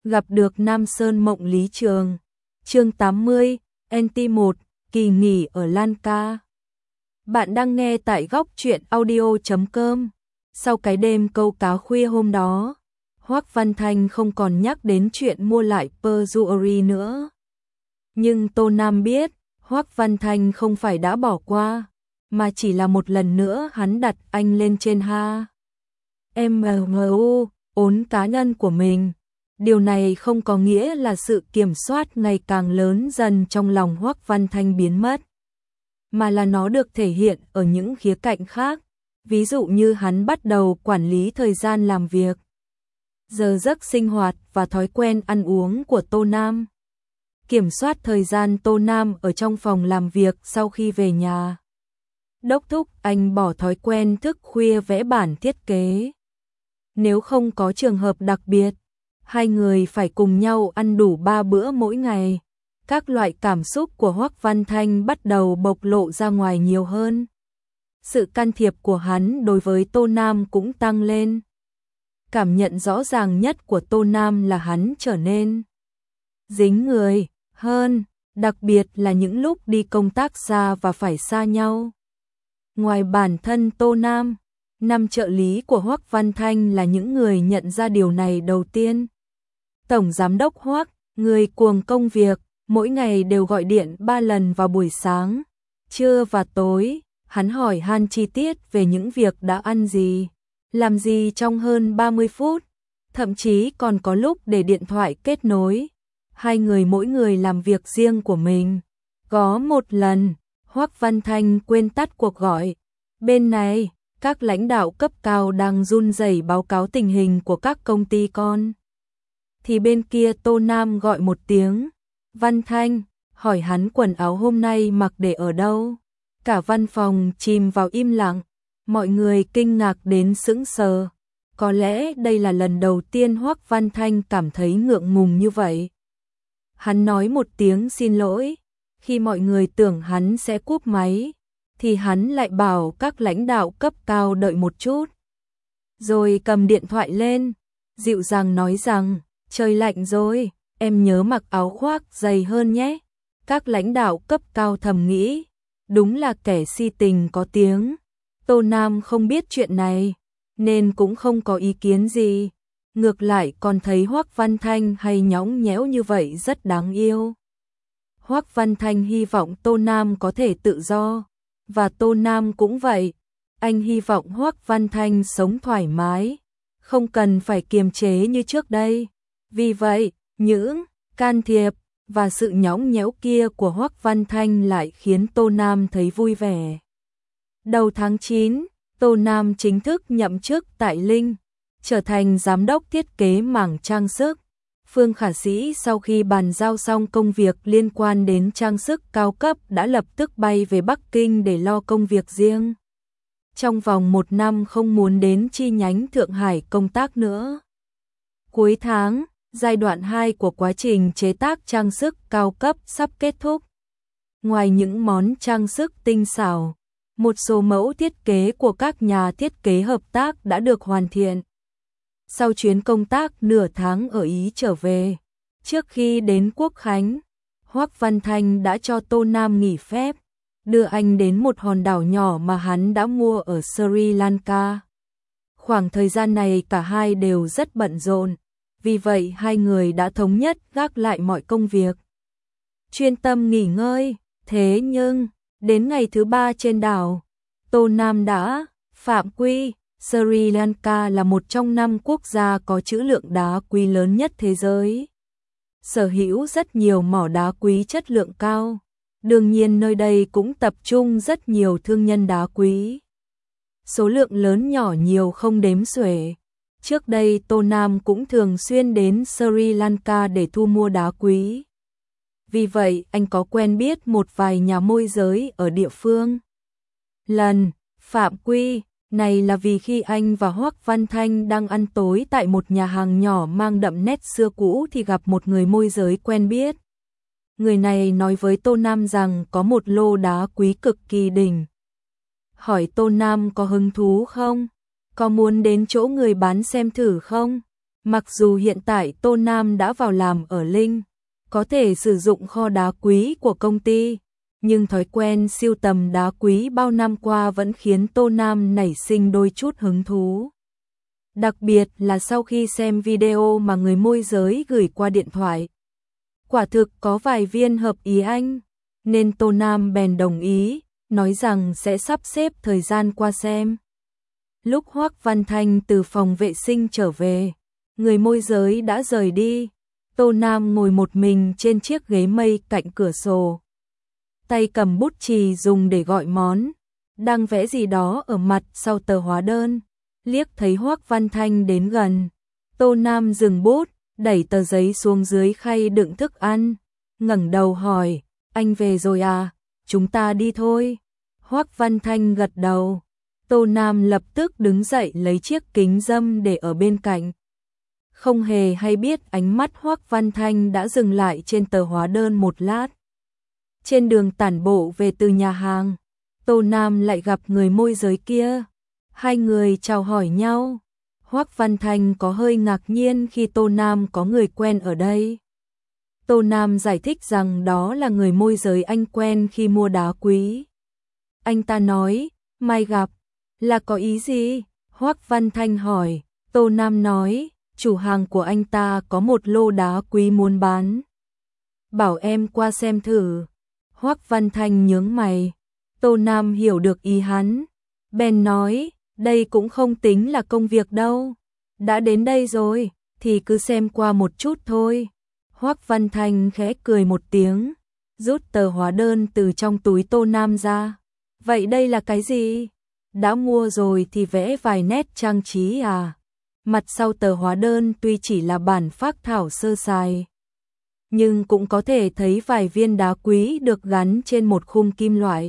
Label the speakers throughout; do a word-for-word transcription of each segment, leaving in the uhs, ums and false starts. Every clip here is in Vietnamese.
Speaker 1: Gặp được Nam Sơn Mộng Lý Trường. Chương tám mươi, en tê một, kỳ nghỉ ở Lan Ca. Bạn đang nghe tại góc truyện audio chấm com. Sau cái đêm câu cá khuya hôm đó, Hoắc Văn Thanh không còn nhắc đến chuyện mua lại Pearl Jewelry nữa. Nhưng Tô Nam biết, Hoắc Văn Thanh không phải đã bỏ qua, mà chỉ là một lần nữa hắn đặt anh lên trên ha. em em u, ốn cá nhân của mình. Điều này không có nghĩa là sự kiểm soát ngày càng lớn dần trong lòng Hoắc Văn Thanh biến mất, mà là nó được thể hiện ở những khía cạnh khác, ví dụ như hắn bắt đầu quản lý thời gian làm việc, giờ giấc sinh hoạt và thói quen ăn uống của Tô Nam. Kiểm soát thời gian Tô Nam ở trong phòng làm việc sau khi về nhà. Đốc thúc anh bỏ thói quen thức khuya vẽ bản thiết kế. Nếu không có trường hợp đặc biệt, hai người phải cùng nhau ăn đủ ba bữa mỗi ngày. Các loại cảm xúc của Hoắc Văn Thanh bắt đầu bộc lộ ra ngoài nhiều hơn. Sự can thiệp của hắn đối với Tô Nam cũng tăng lên. Cảm nhận rõ ràng nhất của Tô Nam là hắn trở nên dính người hơn, đặc biệt là những lúc đi công tác xa và phải xa nhau. Ngoài bản thân Tô Nam, năm trợ lý của Hoắc Văn Thanh là những người nhận ra điều này đầu tiên. Tổng giám đốc Hoắc, người cuồng công việc, mỗi ngày đều gọi điện ba lần vào buổi sáng, trưa và tối. Hắn hỏi han chi tiết về những việc đã ăn gì, làm gì trong hơn ba mươi phút, thậm chí còn có lúc để điện thoại kết nối. Hai người mỗi người làm việc riêng của mình. Có một lần, Hoắc Văn Thanh quên tắt cuộc gọi. Bên này, các lãnh đạo cấp cao đang run rẩy báo cáo tình hình của các công ty con. Thì bên kia Tô Nam gọi một tiếng, Văn Thanh, hỏi hắn quần áo hôm nay mặc để ở đâu. Cả văn phòng chìm vào im lặng, mọi người kinh ngạc đến sững sờ. Có lẽ đây là lần đầu tiên Hoắc Văn Thanh cảm thấy ngượng ngùng như vậy. Hắn nói một tiếng xin lỗi, khi mọi người tưởng hắn sẽ cúp máy, thì hắn lại bảo các lãnh đạo cấp cao đợi một chút. Rồi cầm điện thoại lên, dịu dàng nói rằng, trời lạnh rồi, em nhớ mặc áo khoác dày hơn nhé. Các lãnh đạo cấp cao thầm nghĩ, đúng là kẻ si tình có tiếng. Tô Nam không biết chuyện này, nên cũng không có ý kiến gì. Ngược lại còn thấy Hoắc Văn Thanh hay nhõng nhẽo như vậy rất đáng yêu. Hoắc Văn Thanh hy vọng Tô Nam có thể tự do, và Tô Nam cũng vậy. Anh hy vọng Hoắc Văn Thanh sống thoải mái, không cần phải kiềm chế như trước đây. Vì vậy, những can thiệp và sự nhõng nhẽo kia của Hoắc Văn Thanh lại khiến Tô Nam thấy vui vẻ. Đầu tháng chín, Tô Nam chính thức nhậm chức tại Linh, trở thành giám đốc thiết kế mảng trang sức. Phương Khả Sĩ sau khi bàn giao xong công việc liên quan đến trang sức cao cấp đã lập tức bay về Bắc Kinh để lo công việc riêng. Trong vòng một năm không muốn đến chi nhánh Thượng Hải công tác nữa. Cuối tháng, giai đoạn hai của quá trình chế tác trang sức cao cấp sắp kết thúc. Ngoài những món trang sức tinh xảo, một số mẫu thiết kế của các nhà thiết kế hợp tác đã được hoàn thiện. Sau chuyến công tác nửa tháng ở Ý trở về, trước khi đến Quốc Khánh, Hoắc Văn Thanh đã cho Tô Nam nghỉ phép, đưa anh đến một hòn đảo nhỏ mà hắn đã mua ở Sri Lanka. Khoảng thời gian này cả hai đều rất bận rộn, vì vậy hai người đã thống nhất gác lại mọi công việc, chuyên tâm nghỉ ngơi. Thế nhưng, đến ngày thứ ba trên đảo, Tô Nam đã phạm quy. Sri Lanka là một trong năm quốc gia có trữ lượng đá quý lớn nhất thế giới, sở hữu rất nhiều mỏ đá quý chất lượng cao. Đương nhiên nơi đây cũng tập trung rất nhiều thương nhân đá quý, số lượng lớn nhỏ nhiều không đếm xuể. Trước đây Tô Nam cũng thường xuyên đến Sri Lanka để thu mua đá quý. Vì vậy anh có quen biết một vài nhà môi giới ở địa phương. Lần phạm quy này là vì khi anh và Hoắc Văn Thanh đang ăn tối tại một nhà hàng nhỏ mang đậm nét xưa cũ thì gặp một người môi giới quen biết. Người này nói với Tô Nam rằng có một lô đá quý cực kỳ đỉnh. Hỏi Tô Nam có hứng thú không? Có muốn đến chỗ người bán xem thử không? Mặc dù hiện tại Tô Nam đã vào làm ở Linh, có thể sử dụng kho đá quý của công ty, nhưng thói quen sưu tầm đá quý bao năm qua vẫn khiến Tô Nam nảy sinh đôi chút hứng thú. Đặc biệt là sau khi xem video mà người môi giới gửi qua điện thoại. Quả thực có vài viên hợp ý anh, nên Tô Nam bèn đồng ý, nói rằng sẽ sắp xếp thời gian qua xem. Lúc Hoắc Văn Thanh từ phòng vệ sinh trở về, người môi giới đã rời đi. Tô Nam ngồi một mình trên chiếc ghế mây cạnh cửa sổ. Tay cầm bút chì dùng để gọi món, đang vẽ gì đó ở mặt sau tờ hóa đơn. Liếc thấy Hoắc Văn Thanh đến gần, Tô Nam dừng bút, đẩy tờ giấy xuống dưới khay đựng thức ăn, ngẩng đầu hỏi, anh về rồi à, chúng ta đi thôi. Hoắc Văn Thanh gật đầu. Tô Nam lập tức đứng dậy lấy chiếc kính râm để ở bên cạnh. Không hề hay biết ánh mắt Hoắc Văn Thanh đã dừng lại trên tờ hóa đơn một lát. Trên đường tản bộ về từ nhà hàng, Tô Nam lại gặp người môi giới kia. Hai người chào hỏi nhau. Hoắc Văn Thanh có hơi ngạc nhiên khi Tô Nam có người quen ở đây. Tô Nam giải thích rằng đó là người môi giới anh quen khi mua đá quý. Anh ta nói, mai gặp, là có ý gì? Hoắc Văn Thanh hỏi. Tô Nam nói, chủ hàng của anh ta có một lô đá quý muốn bán. Bảo em qua xem thử. Hoắc Văn Thanh nhướng mày. Tô Nam hiểu được ý hắn. Bèn nói, đây cũng không tính là công việc đâu. Đã đến đây rồi, thì cứ xem qua một chút thôi. Hoắc Văn Thanh khẽ cười một tiếng, rút tờ hóa đơn từ trong túi Tô Nam ra. Vậy đây là cái gì? Đã mua rồi thì vẽ vài nét trang trí à? Mặt sau tờ hóa đơn tuy chỉ là bản phác thảo sơ sài, nhưng cũng có thể thấy vài viên đá quý được gắn trên một khung kim loại.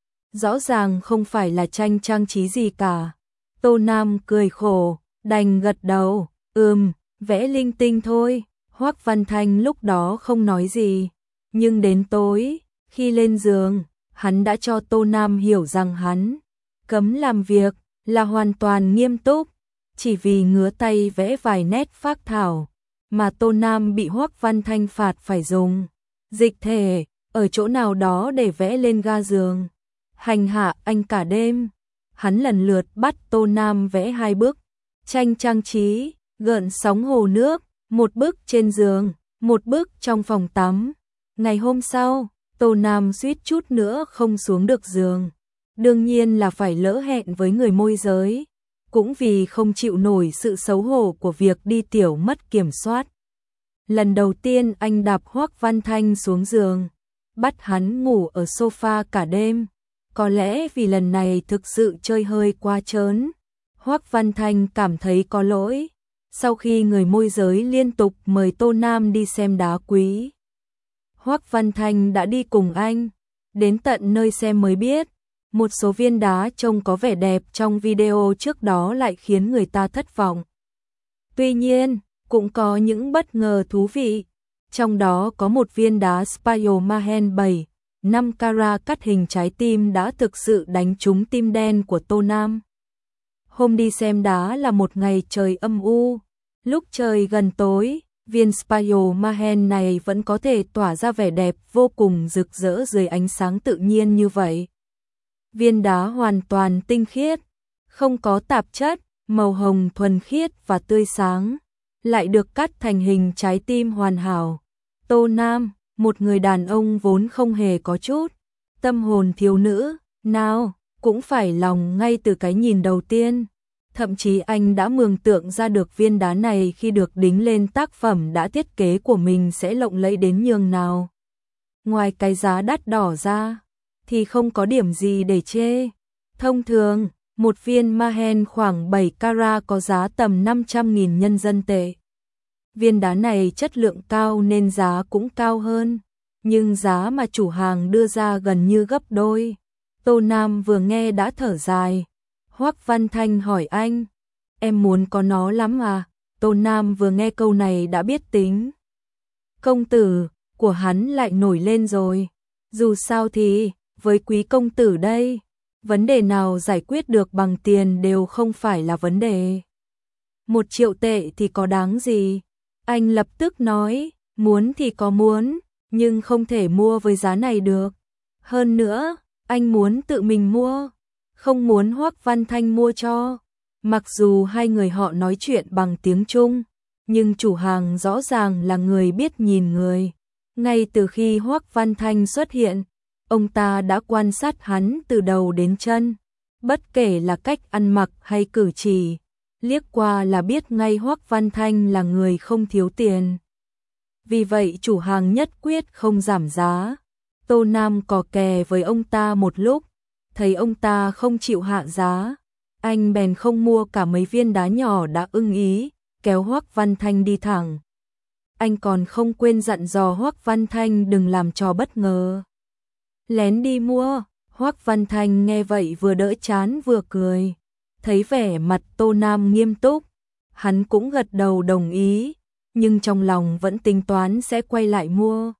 Speaker 1: Rõ ràng không phải là tranh trang trí gì cả. Tô Nam cười khổ, đành gật đầu, ừm, vẽ linh tinh thôi. Hoắc Văn Thanh lúc đó không nói gì, nhưng đến tối, khi lên giường, hắn đã cho Tô Nam hiểu rằng hắn cấm làm việc, là hoàn toàn nghiêm túc. Chỉ vì ngứa tay vẽ vài nét phác thảo, mà Tô Nam bị Hoắc Văn Thanh phạt phải dùng dịch thể ở chỗ nào đó để vẽ lên ga giường. Hành hạ anh cả đêm. Hắn lần lượt bắt Tô Nam vẽ hai bức tranh trang trí, gợn sóng hồ nước, một bức trên giường, một bức trong phòng tắm. Ngày hôm sau, Tô Nam suýt chút nữa không xuống được giường. Đương nhiên là phải lỡ hẹn với người môi giới, cũng vì không chịu nổi sự xấu hổ của việc đi tiểu mất kiểm soát. Lần đầu tiên anh đạp Hoắc Văn Thanh xuống giường, bắt hắn ngủ ở sofa cả đêm. Có lẽ vì lần này thực sự chơi hơi quá trớn, Hoắc Văn Thanh cảm thấy có lỗi. Sau khi người môi giới liên tục mời Tô Nam đi xem đá quý, Hoắc Văn Thanh đã đi cùng anh. Đến tận nơi xem mới biết, một số viên đá trông có vẻ đẹp trong video trước đó lại khiến người ta thất vọng. Tuy nhiên, cũng có những bất ngờ thú vị. Trong đó có một viên đá Spiderman bảy, năm carat cắt hình trái tim đã thực sự đánh trúng tim đen của Tô Nam. Hôm đi xem đá là một ngày trời âm u. Lúc trời gần tối, viên Spiderman này vẫn có thể tỏa ra vẻ đẹp vô cùng rực rỡ dưới ánh sáng tự nhiên như vậy. Viên đá hoàn toàn tinh khiết, không có tạp chất, màu hồng thuần khiết và tươi sáng, lại được cắt thành hình trái tim hoàn hảo. Tô Nam, một người đàn ông vốn không hề có chút tâm hồn thiếu nữ nào, cũng phải lòng ngay từ cái nhìn đầu tiên. Thậm chí anh đã mường tượng ra được viên đá này khi được đính lên tác phẩm đã thiết kế của mình sẽ lộng lẫy đến nhường nào. Ngoài cái giá đắt đỏ ra, thì không có điểm gì để chê. Thông thường, một viên Mahen khoảng bảy carat có giá tầm năm trăm nghìn nhân dân tệ. Viên đá này chất lượng cao nên giá cũng cao hơn, nhưng giá mà chủ hàng đưa ra gần như gấp đôi. Tô Nam vừa nghe đã thở dài. Hoắc Văn Thanh hỏi anh, em muốn có nó lắm à? Tô Nam vừa nghe câu này đã biết tính công tử của hắn lại nổi lên rồi. Dù sao thì, với quý công tử đây, vấn đề nào giải quyết được bằng tiền đều không phải là vấn đề. Một triệu tệ thì có đáng gì? Anh lập tức nói, muốn thì có muốn, nhưng không thể mua với giá này được. Hơn nữa, anh muốn tự mình mua, không muốn Hoắc Văn Thanh mua cho. Mặc dù hai người họ nói chuyện bằng tiếng Trung, nhưng chủ hàng rõ ràng là người biết nhìn người. Ngay từ khi Hoắc Văn Thanh xuất hiện, ông ta đã quan sát hắn từ đầu đến chân, bất kể là cách ăn mặc hay cử chỉ, liếc qua là biết ngay Hoắc Văn Thanh là người không thiếu tiền. Vì vậy chủ hàng nhất quyết không giảm giá. Tô Nam cò kè với ông ta một lúc, thấy ông ta không chịu hạ giá, anh bèn không mua cả mấy viên đá nhỏ đã ưng ý, kéo Hoắc Văn Thanh đi thẳng. Anh còn không quên dặn dò Hoắc Văn Thanh đừng làm trò bất ngờ. Lén đi mua. Hoắc Văn Thanh nghe vậy vừa đỡ chán vừa cười. Thấy vẻ mặt Tô Nam nghiêm túc, hắn cũng gật đầu đồng ý, nhưng trong lòng vẫn tính toán sẽ quay lại mua.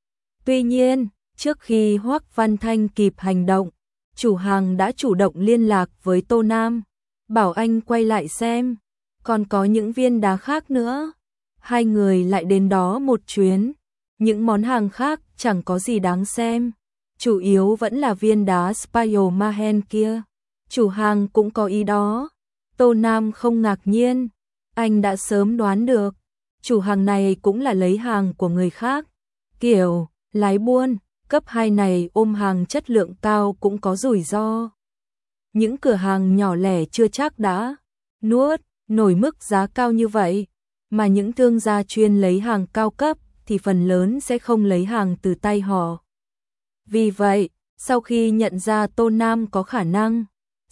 Speaker 1: Tuy nhiên, trước khi Hoắc Văn Thanh kịp hành động, chủ hàng đã chủ động liên lạc với Tô Nam, bảo anh quay lại xem, còn có những viên đá khác nữa. Hai người lại đến đó một chuyến, những món hàng khác chẳng có gì đáng xem, chủ yếu vẫn là viên đá Spider-Man kia. Chủ hàng cũng có ý đó. Tô Nam không ngạc nhiên, anh đã sớm đoán được, chủ hàng này cũng là lấy hàng của người khác. Kiểu lái buôn cấp hai này ôm hàng chất lượng cao cũng có rủi ro. Những cửa hàng nhỏ lẻ chưa chắc đã nuốt nổi mức giá cao như vậy, mà những thương gia chuyên lấy hàng cao cấp thì phần lớn sẽ không lấy hàng từ tay họ. Vì vậy, sau khi nhận ra Tô Nam có khả năng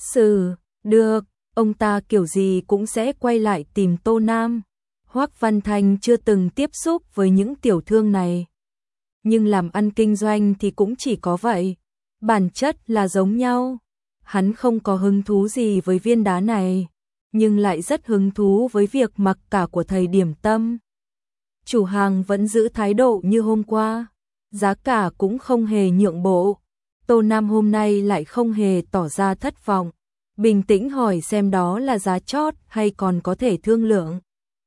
Speaker 1: xử được, ông ta kiểu gì cũng sẽ quay lại tìm Tô Nam. Hoắc Văn Thanh chưa từng tiếp xúc với những tiểu thương này, nhưng làm ăn kinh doanh thì cũng chỉ có vậy, bản chất là giống nhau. Hắn không có hứng thú gì với viên đá này, nhưng lại rất hứng thú với việc mặc cả của thầy điểm tâm. Chủ hàng vẫn giữ thái độ như hôm qua, giá cả cũng không hề nhượng bộ. Tô Nam hôm nay lại không hề tỏ ra thất vọng, bình tĩnh hỏi xem đó là giá chót hay còn có thể thương lượng.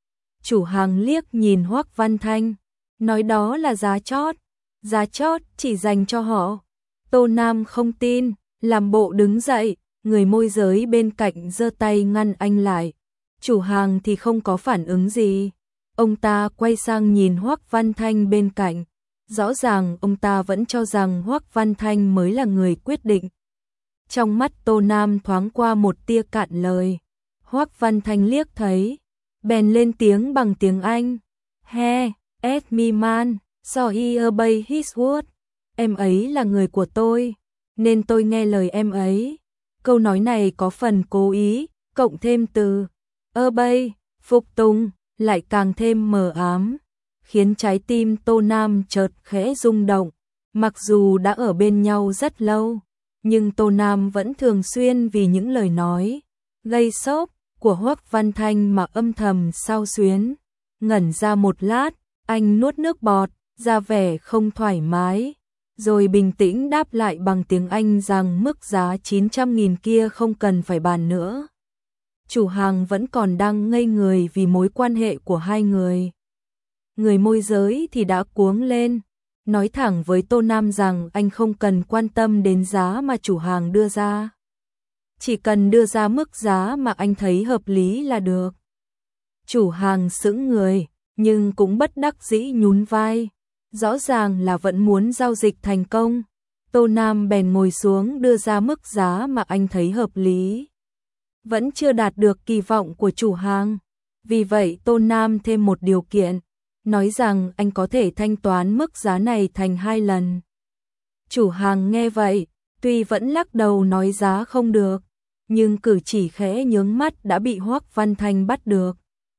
Speaker 1: Chủ hàng liếc nhìn Hoắc Văn Thanh, nói đó là giá chót, giá chót chỉ dành cho họ. Tô Nam không tin, làm bộ đứng dậy, người môi giới bên cạnh giơ tay ngăn anh lại. Chủ hàng thì không có phản ứng gì. Ông ta quay sang nhìn Hoắc Văn Thanh bên cạnh, rõ ràng ông ta vẫn cho rằng Hoắc Văn Thanh mới là người quyết định. Trong mắt Tô Nam thoáng qua một tia cạn lời. Hoắc Văn Thanh liếc thấy, bèn lên tiếng bằng tiếng Anh. He, Ed me man, so he obey his word. Em ấy là người của tôi, nên tôi nghe lời em ấy. Câu nói này có phần cố ý, cộng thêm từ obey, phục tùng, lại càng thêm mờ ám, khiến trái tim Tô Nam chợt khẽ rung động. Mặc dù đã ở bên nhau rất lâu, nhưng Tô Nam vẫn thường xuyên vì những lời nói gây sốc của Hoắc Văn Thanh mà âm thầm xao xuyến. Ngẩn ra một lát, anh nuốt nước bọt, ra vẻ không thoải mái, rồi bình tĩnh đáp lại bằng tiếng Anh rằng mức giá chín trăm nghìn kia không cần phải bàn nữa. Chủ hàng vẫn còn đang ngây người vì mối quan hệ của hai người. Người môi giới thì đã cuống lên, nói thẳng với Tô Nam rằng anh không cần quan tâm đến giá mà chủ hàng đưa ra, chỉ cần đưa ra mức giá mà anh thấy hợp lý là được. Chủ hàng sững người, nhưng cũng bất đắc dĩ nhún vai, rõ ràng là vẫn muốn giao dịch thành công. Tô Nam bèn ngồi xuống đưa ra mức giá mà anh thấy hợp lý. Vẫn chưa đạt được kỳ vọng của chủ hàng, vì vậy Tô Nam thêm một điều kiện, nói rằng anh có thể thanh toán mức giá này thành hai lần. Chủ hàng nghe vậy, tuy vẫn lắc đầu nói giá không được, nhưng cử chỉ khẽ nhướng mắt đã bị Hoắc Văn Thanh bắt được.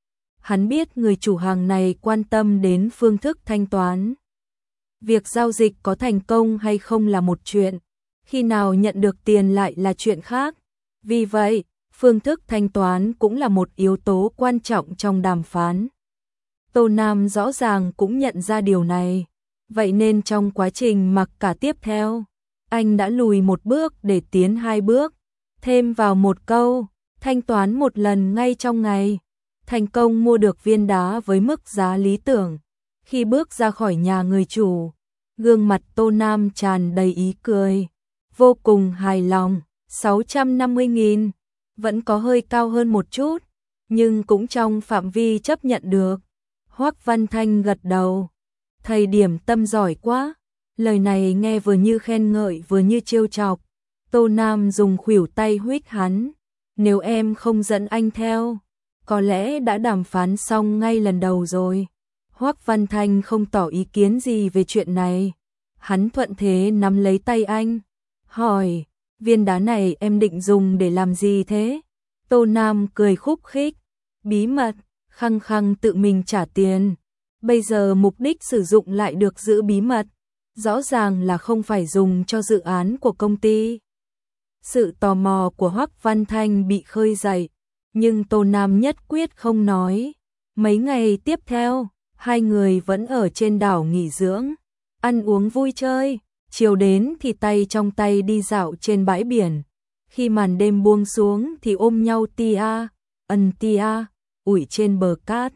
Speaker 1: Hắn biết người chủ hàng này quan tâm đến phương thức thanh toán. Việc giao dịch có thành công hay không là một chuyện, khi nào nhận được tiền lại là chuyện khác. Vì vậy, phương thức thanh toán cũng là một yếu tố quan trọng trong đàm phán. Tô Nam rõ ràng cũng nhận ra điều này, vậy nên trong quá trình mặc cả tiếp theo, anh đã lùi một bước để tiến hai bước, thêm vào một câu, thanh toán một lần ngay trong ngày. thành công mua được viên đá với mức giá lý tưởng. Khi bước ra khỏi nhà người chủ, gương mặt Tô Nam tràn đầy ý cười, vô cùng hài lòng. sáu trăm năm mươi nghìn, vẫn có hơi cao hơn một chút, nhưng cũng trong phạm vi chấp nhận được. Hoắc Văn Thanh gật đầu, thầy điểm tâm giỏi quá. Lời này nghe vừa như khen ngợi vừa như trêu chọc. Tô Nam dùng khuỷu tay huých hắn, nếu em không dẫn anh theo, có lẽ đã đàm phán xong ngay lần đầu rồi. Hoắc Văn Thanh không tỏ ý kiến gì về chuyện này. Hắn thuận thế nắm lấy tay anh, hỏi, viên đá này em định dùng để làm gì thế? Tô Nam cười khúc khích, bí mật, khăng khăng tự mình trả tiền. Bây giờ mục đích sử dụng lại được giữ bí mật, rõ ràng là không phải dùng cho dự án của công ty. Sự tò mò của Hoắc Văn Thanh bị khơi dậy, nhưng Tô Nam nhất quyết không nói. Mấy ngày tiếp theo, hai người vẫn ở trên đảo nghỉ dưỡng, ăn uống vui chơi, chiều đến thì tay trong tay đi dạo trên bãi biển. Khi màn đêm buông xuống thì ôm nhau tia, ân tia, ủi trên bờ cát.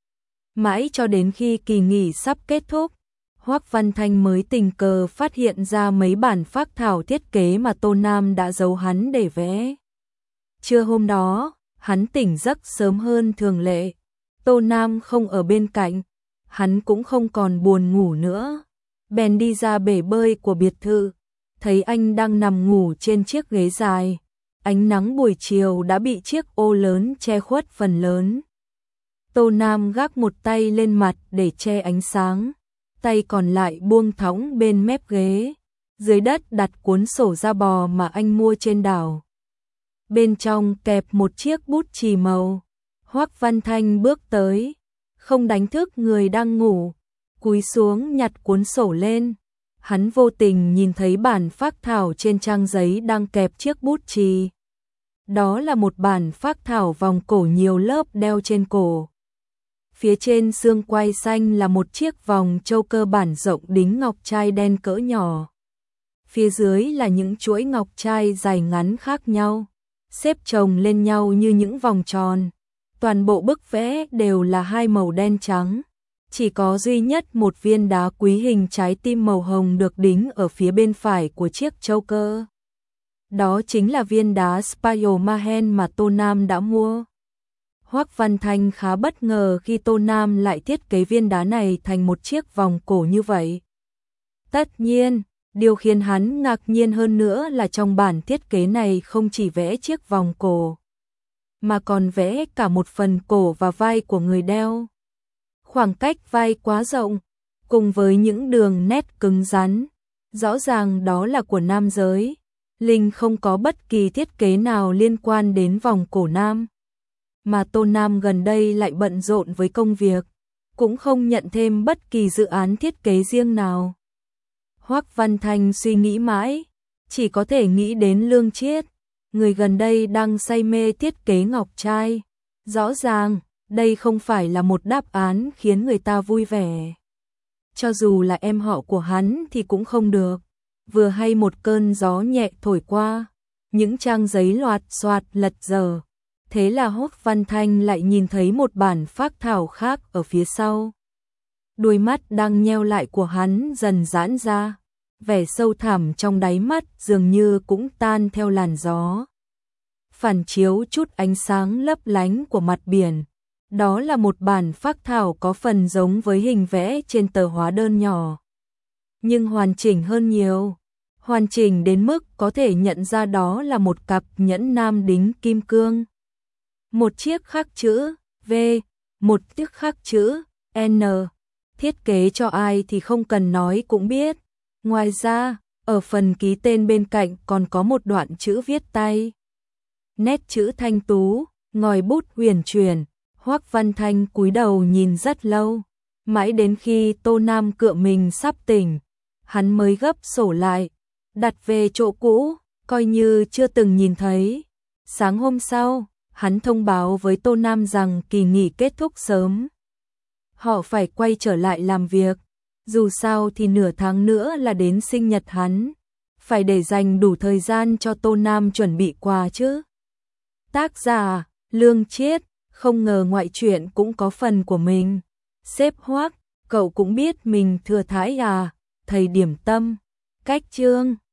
Speaker 1: Mãi cho đến khi kỳ nghỉ sắp kết thúc, Hoắc Văn Thanh mới tình cờ phát hiện ra mấy bản phác thảo thiết kế mà Tô Nam đã giấu hắn để vẽ. Trưa hôm đó, hắn tỉnh giấc sớm hơn thường lệ. Tô Nam không ở bên cạnh, hắn cũng không còn buồn ngủ nữa. Bèn đi ra bể bơi của biệt thự, thấy anh đang nằm ngủ trên chiếc ghế dài. Ánh nắng buổi chiều đã bị chiếc ô lớn che khuất phần lớn. Tô Nam gác một tay lên mặt để che ánh sáng, tay còn lại buông thõng bên mép ghế. Dưới đất đặt cuốn sổ da bò mà anh mua trên đảo. Bên trong kẹp một chiếc bút chì màu. Hoắc Văn Thanh bước tới, không đánh thức người đang ngủ, cúi xuống nhặt cuốn sổ lên. Hắn vô tình nhìn thấy bản phác thảo trên trang giấy đang kẹp chiếc bút chì. Đó là một bản phác thảo vòng cổ nhiều lớp đeo trên cổ. Phía trên xương quai xanh là một chiếc vòng châu cơ bản rộng đính ngọc trai đen cỡ nhỏ. Phía dưới là những chuỗi ngọc trai dài ngắn khác nhau, xếp chồng lên nhau như những vòng tròn. Toàn bộ bức vẽ đều là hai màu đen trắng. Chỉ có duy nhất một viên đá quý hình trái tim màu hồng được đính ở phía bên phải của chiếc châu cơ. Đó chính là viên đá Spider-Man mà Tô Nam đã mua. Hoắc Văn Thanh khá bất ngờ khi Tô Nam lại thiết kế viên đá này thành một chiếc vòng cổ như vậy. Tất nhiên, điều khiến hắn ngạc nhiên hơn nữa là trong bản thiết kế này không chỉ vẽ chiếc vòng cổ, mà còn vẽ cả một phần cổ và vai của người đeo. Khoảng cách vai quá rộng, cùng với những đường nét cứng rắn, rõ ràng đó là của nam giới. Linh không có bất kỳ thiết kế nào liên quan đến vòng cổ nam. Mà Tô Nam gần đây lại bận rộn với công việc, cũng không nhận thêm bất kỳ dự án thiết kế riêng nào. Hoắc Văn Thanh suy nghĩ mãi, chỉ có thể nghĩ đến Lương Chiết, người gần đây đang say mê thiết kế ngọc trai. Rõ ràng, đây không phải là một đáp án khiến người ta vui vẻ. Cho dù là em họ của hắn thì cũng không được. Vừa hay một cơn gió nhẹ thổi qua, những trang giấy loạt xoạt lật dở. Thế là Hoắc Văn Thanh lại nhìn thấy một bản phác thảo khác ở phía sau. Đôi mắt đang nheo lại của hắn dần giãn ra, vẻ sâu thẳm trong đáy mắt dường như cũng tan theo làn gió. Phản chiếu chút ánh sáng lấp lánh của mặt biển. Đó là một bản phác thảo có phần giống với hình vẽ trên tờ hóa đơn nhỏ, nhưng hoàn chỉnh hơn nhiều. Hoàn chỉnh đến mức có thể nhận ra đó là một cặp nhẫn nam đính kim cương. Một chiếc khắc chữ V, một chiếc khắc chữ N. Thiết kế cho ai thì không cần nói cũng biết. Ngoài ra, ở phần ký tên bên cạnh còn có một đoạn chữ viết tay. Nét chữ thanh tú, ngòi bút huyền chuyển. Hoắc Văn Thanh cúi đầu nhìn rất lâu, mãi đến khi Tô Nam cựa mình sắp tỉnh, hắn mới gấp sổ lại, đặt về chỗ cũ, coi như chưa từng nhìn thấy. Sáng hôm sau, hắn thông báo với Tô Nam rằng kỳ nghỉ kết thúc sớm. Họ phải quay trở lại làm việc, dù sao thì nửa tháng nữa là đến sinh nhật hắn, phải để dành đủ thời gian cho Tô Nam chuẩn bị quà chứ. Tác giả: Lương Chiết, Không ngờ ngoại truyện cũng có phần của mình. Sếp Hoắc, cậu cũng biết mình thừa thãi à, thầy điểm tâm, cách chương.